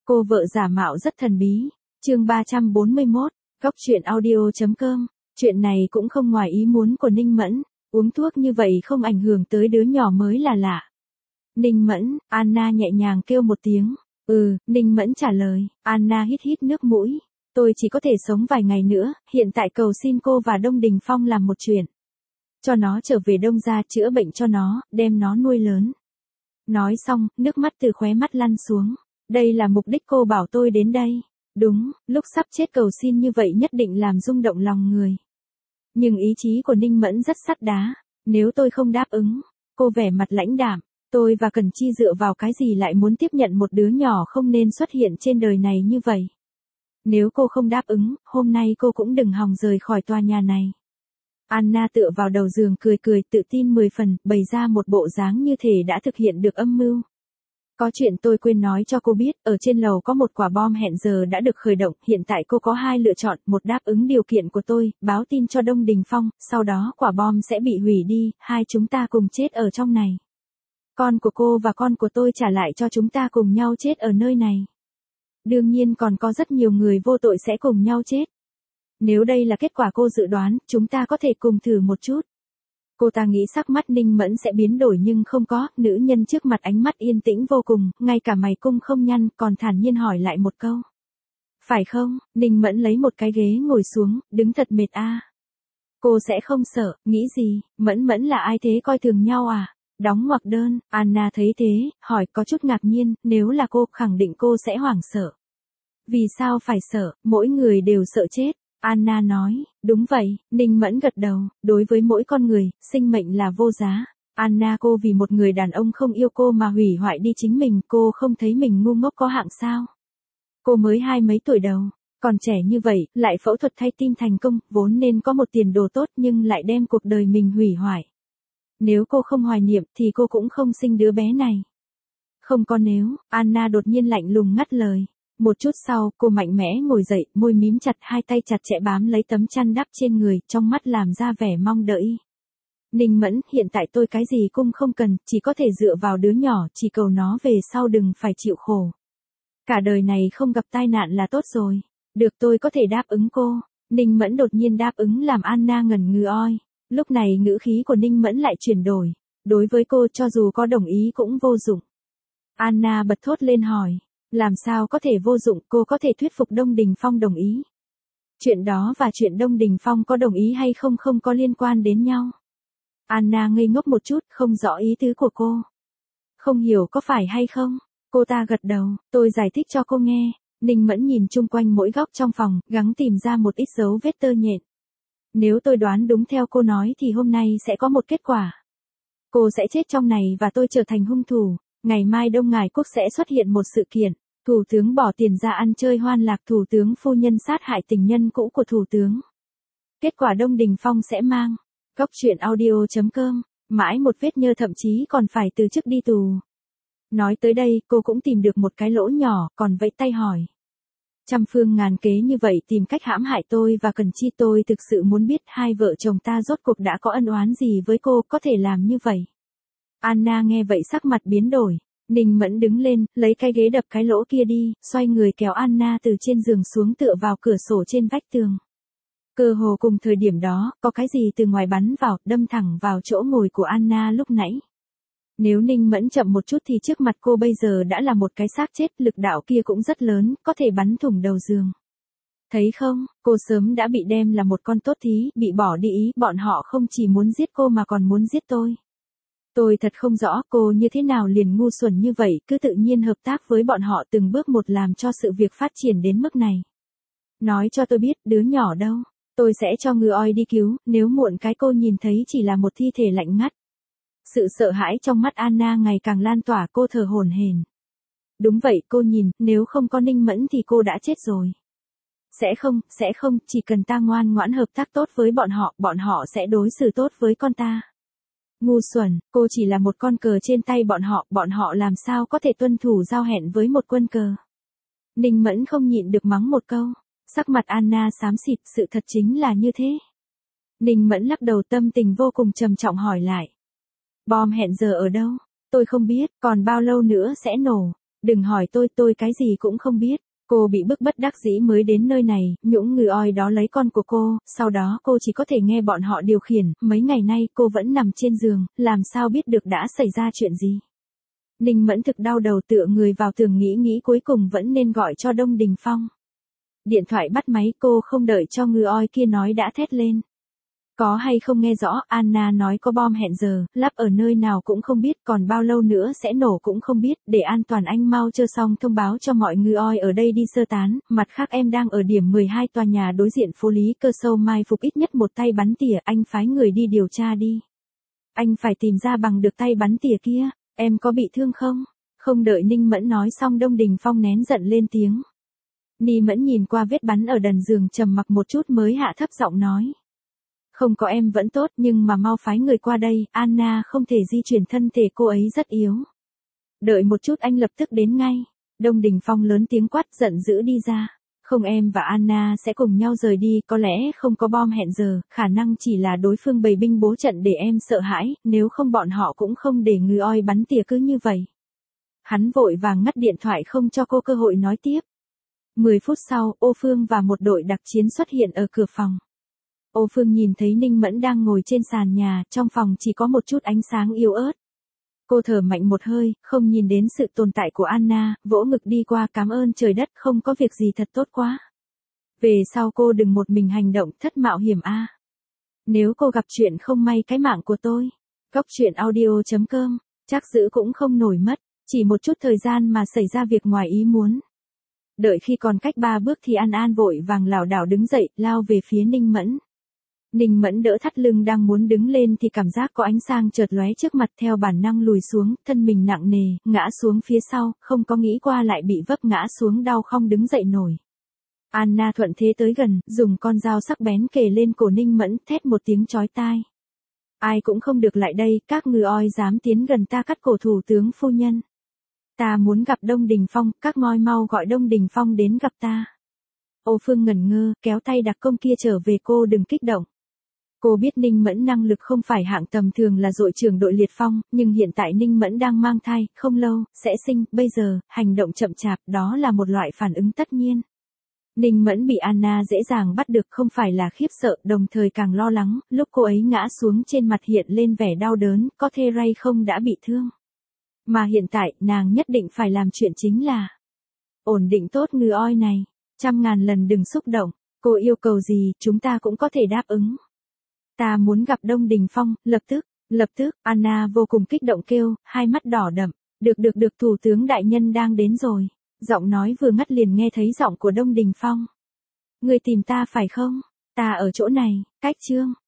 Cô vợ giả mạo rất thần bí. Chương 341, Góc truyện audio.com. Chuyện này cũng không ngoài ý muốn của Ninh Mẫn, uống thuốc như vậy không ảnh hưởng tới đứa nhỏ mới là lạ. Ninh Mẫn, Anna nhẹ nhàng kêu một tiếng. Ninh Mẫn trả lời. Anna hít hít nước mũi. Tôi chỉ có thể sống vài ngày nữa, hiện tại cầu xin cô và Đông Đình Phong làm một chuyện. Cho nó trở về Đông gia chữa bệnh cho nó, đem nó nuôi lớn. Nói xong, nước mắt từ khóe mắt lăn xuống. Đây là mục đích cô bảo tôi đến đây. Đúng, lúc sắp chết cầu xin như vậy nhất định làm rung động lòng người. Nhưng ý chí của Ninh Mẫn rất sắt đá. Nếu tôi không đáp ứng, cô vẻ mặt lãnh đạm. Tôi và Cần Chi dựa vào cái gì lại muốn tiếp nhận một đứa nhỏ không nên xuất hiện trên đời này như vậy. Nếu cô không đáp ứng, hôm nay cô cũng đừng hòng rời khỏi tòa nhà này. Anna tựa vào đầu giường cười cười tự tin 10 phần, bày ra một bộ dáng như thể đã thực hiện được âm mưu. Có chuyện tôi quên nói cho cô biết, ở trên lầu có một quả bom hẹn giờ đã được khởi động, hiện tại cô có hai lựa chọn, một đáp ứng điều kiện của tôi, báo tin cho Đông Đình Phong, sau đó quả bom sẽ bị hủy đi, hai chúng ta cùng chết ở trong này. Con của cô và con của tôi trả lại cho chúng ta cùng nhau chết ở nơi này. Đương nhiên còn có rất nhiều người vô tội sẽ cùng nhau chết. Nếu đây là kết quả cô dự đoán, chúng ta có thể cùng thử một chút. Cô ta nghĩ sắc mắt Ninh Mẫn sẽ biến đổi nhưng không có, nữ nhân trước mặt ánh mắt yên tĩnh vô cùng, ngay cả mày cung không nhăn, còn thản nhiên hỏi lại một câu. Phải không? Ninh Mẫn lấy một cái ghế ngồi xuống, đứng thật mệt a. Cô sẽ không sợ, nghĩ gì, Mẫn Mẫn là ai thế coi thường nhau à? Đóng ngoặc đơn, Anna thấy thế, hỏi có chút ngạc nhiên, nếu là cô, khẳng định cô sẽ hoảng sợ. Vì sao phải sợ, mỗi người đều sợ chết. Anna nói, đúng vậy, Ninh Mẫn gật đầu, đối với mỗi con người, sinh mệnh là vô giá. Anna cô vì một người đàn ông không yêu cô mà hủy hoại đi chính mình, cô không thấy mình ngu ngốc có hạng sao. Cô mới 20 mấy tuổi đầu, còn trẻ như vậy, lại phẫu thuật thay tim thành công, vốn nên có một tiền đồ tốt nhưng lại đem cuộc đời mình hủy hoại. Nếu cô không hoài niệm thì cô cũng không sinh đứa bé này. Không có nếu, Anna đột nhiên lạnh lùng ngắt lời. Một chút sau, cô mạnh mẽ ngồi dậy, môi mím chặt, hai tay chặt chẽ bám lấy tấm chăn đắp trên người, trong mắt làm ra vẻ mong đợi. Ninh Mẫn, hiện tại tôi cái gì cũng không cần, chỉ có thể dựa vào đứa nhỏ, chỉ cầu nó về sau đừng phải chịu khổ. Cả đời này không gặp tai nạn là tốt rồi. Được, tôi có thể đáp ứng cô. Ninh Mẫn đột nhiên đáp ứng làm Anna ngẩn ngừ oi. Lúc này ngữ khí của Ninh Mẫn lại chuyển đổi. Đối với cô cho dù có đồng ý cũng vô dụng. Anna bật thốt lên hỏi. Làm sao có thể vô dụng, cô có thể thuyết phục Đông Đình Phong đồng ý. Chuyện đó và chuyện Đông Đình Phong có đồng ý hay không không có liên quan đến nhau. Anna ngây ngốc một chút, không rõ ý tứ của cô. Không hiểu có phải hay không? Cô ta gật đầu, tôi giải thích cho cô nghe. Ninh Mẫn nhìn chung quanh mỗi góc trong phòng, gắng tìm ra một ít dấu vết tơ nhện. Nếu tôi đoán đúng theo cô nói thì hôm nay sẽ có một kết quả. Cô sẽ chết trong này và tôi trở thành hung thủ. Ngày mai Đông Ngải Quốc sẽ xuất hiện một sự kiện. Thủ tướng bỏ tiền ra ăn chơi hoan lạc, thủ tướng phu nhân sát hại tình nhân cũ của thủ tướng. Kết quả Đông Đình Phong sẽ mang. Góc truyện audio.com. Mãi một vết nhơ thậm chí còn phải từ chức đi tù. Nói tới đây, cô cũng tìm được một cái lỗ nhỏ, còn vẫy tay hỏi. Trăm phương ngàn kế như vậy tìm cách hãm hại tôi và Cần Chi, tôi thực sự muốn biết hai vợ chồng ta rốt cuộc đã có ân oán gì với cô, có thể làm như vậy. Anna nghe vậy sắc mặt biến đổi. Ninh Mẫn đứng lên, lấy cái ghế đập cái lỗ kia đi, xoay người kéo Anna từ trên giường xuống tựa vào cửa sổ trên vách tường. Cơ hồ cùng thời điểm đó, có cái gì từ ngoài bắn vào, đâm thẳng vào chỗ ngồi của Anna lúc nãy. Nếu Ninh Mẫn chậm một chút thì trước mặt cô bây giờ đã là một cái xác chết, lực đạo kia cũng rất lớn, có thể bắn thủng đầu giường. Thấy không, cô sớm đã bị đem là một con tốt thí, bị bỏ đi ý, bọn họ không chỉ muốn giết cô mà còn muốn giết tôi. Tôi thật không rõ cô như thế nào liền ngu xuẩn như vậy, cứ tự nhiên hợp tác với bọn họ từng bước một làm cho sự việc phát triển đến mức này. Nói cho tôi biết, đứa nhỏ đâu, tôi sẽ cho người oi đi cứu, nếu muộn cái cô nhìn thấy chỉ là một thi thể lạnh ngắt. Sự sợ hãi trong mắt Anna ngày càng lan tỏa, cô thở hổn hển. Đúng vậy, cô nhìn, nếu không có Ninh Mẫn thì cô đã chết rồi. Sẽ không, chỉ cần ta ngoan ngoãn hợp tác tốt với bọn họ sẽ đối xử tốt với con ta. Ngu xuẩn, cô chỉ là một con cờ trên tay bọn họ làm sao có thể tuân thủ giao hẹn với một quân cờ. Ninh Mẫn không nhịn được mắng một câu, sắc mặt Anna xám xịt, sự thật chính là như thế. Ninh Mẫn lắc đầu, tâm tình vô cùng trầm trọng hỏi lại. Bom hẹn giờ ở đâu? Tôi không biết, còn bao lâu nữa sẽ nổ? Đừng hỏi tôi cái gì cũng không biết. Cô bị bức bất đắc dĩ mới đến nơi này, Nhũng Ngừ Oi đó lấy con của cô, sau đó cô chỉ có thể nghe bọn họ điều khiển, mấy ngày nay cô vẫn nằm trên giường, làm sao biết được đã xảy ra chuyện gì. Ninh Mẫn thực đau đầu tựa người vào tường nghĩ cuối cùng vẫn nên gọi cho Đông Đình Phong. Điện thoại bắt máy, cô không đợi cho Ngừ Oi kia nói đã thét lên. Có hay không nghe rõ, Anna nói có bom hẹn giờ, lắp ở nơi nào cũng không biết, còn bao lâu nữa sẽ nổ cũng không biết, để an toàn anh mau chơi xong thông báo cho mọi Ngừ Oi ở đây đi sơ tán, mặt khác em đang ở điểm 12 tòa nhà đối diện phố Lý Cơ Sâu mai phục ít nhất một tay bắn tỉa, anh phái người đi điều tra đi. Anh phải tìm ra bằng được tay bắn tỉa kia, em có bị thương không? Không đợi Ninh Mẫn nói xong Đông Đình Phong nén giận lên tiếng. Ni Mẫn nhìn qua vết bắn ở đần giường trầm mặc một chút mới hạ thấp giọng nói. Không có em vẫn tốt nhưng mà mau phái người qua đây, Anna không thể di chuyển thân thể cô ấy rất yếu. Đợi một chút anh lập tức đến ngay. Đông Đình Phong lớn tiếng quát giận dữ đi ra. Không em và Anna sẽ cùng nhau rời đi, có lẽ không có bom hẹn giờ, khả năng chỉ là đối phương bày binh bố trận để em sợ hãi, nếu không bọn họ cũng không để Ngừ Oi bắn tỉa cứ như vậy. Hắn vội vàng ngắt điện thoại không cho cô cơ hội nói tiếp. 10 phút sau, Ô Phương và một đội đặc chiến xuất hiện ở cửa phòng. Ô Phương nhìn thấy Ninh Mẫn đang ngồi trên sàn nhà, trong phòng chỉ có một chút ánh sáng yếu ớt. Cô thở mạnh một hơi, không nhìn đến sự tồn tại của Anna, vỗ ngực đi qua cảm ơn trời đất không có việc gì thật tốt quá. Về sau cô đừng một mình hành động thất mạo hiểm a. Nếu cô gặp chuyện không may cái mạng của tôi. Góc truyện audio.com, chắc giữ cũng không nổi mất, chỉ một chút thời gian mà xảy ra việc ngoài ý muốn. Đợi khi còn cách 3 bước thì An vội vàng lảo đảo đứng dậy, lao về phía Ninh Mẫn. Ninh Mẫn đỡ thắt lưng đang muốn đứng lên thì cảm giác có ánh sáng chợt lóe trước mặt theo bản năng lùi xuống, thân mình nặng nề, ngã xuống phía sau, không có nghĩ qua lại bị vấp ngã xuống đau không đứng dậy nổi. Anna thuận thế tới gần, dùng con dao sắc bén kề lên cổ Ninh Mẫn, thét một tiếng chói tai. Ai cũng không được lại đây, các Ngừ Oi dám tiến gần ta cắt cổ thủ tướng phu nhân. Ta muốn gặp Đông Đình Phong, các ngoi mau gọi Đông Đình Phong đến gặp ta. Ô Phương ngẩn ngơ, kéo tay đặc công kia trở về cô đừng kích động. Cô biết Ninh Mẫn năng lực không phải hạng tầm thường là đội trưởng đội liệt phong, nhưng hiện tại Ninh Mẫn đang mang thai, không lâu, sẽ sinh, bây giờ, hành động chậm chạp, đó là một loại phản ứng tất nhiên. Ninh Mẫn bị Anna dễ dàng bắt được không phải là khiếp sợ, đồng thời càng lo lắng, lúc cô ấy ngã xuống trên mặt hiện lên vẻ đau đớn, có thể Ray không đã bị thương. Mà hiện tại, nàng nhất định phải làm chuyện chính là ổn định tốt Ngừ Oi này, 100.000 lần đừng xúc động, cô yêu cầu gì, chúng ta cũng có thể đáp ứng. Ta muốn gặp Đông Đình Phong, lập tức, Anna vô cùng kích động kêu, hai mắt đỏ đậm, được, thủ tướng đại nhân đang đến rồi. Giọng nói vừa ngắt liền nghe thấy giọng của Đông Đình Phong. Người tìm ta phải không? Ta ở chỗ này, cách Trương.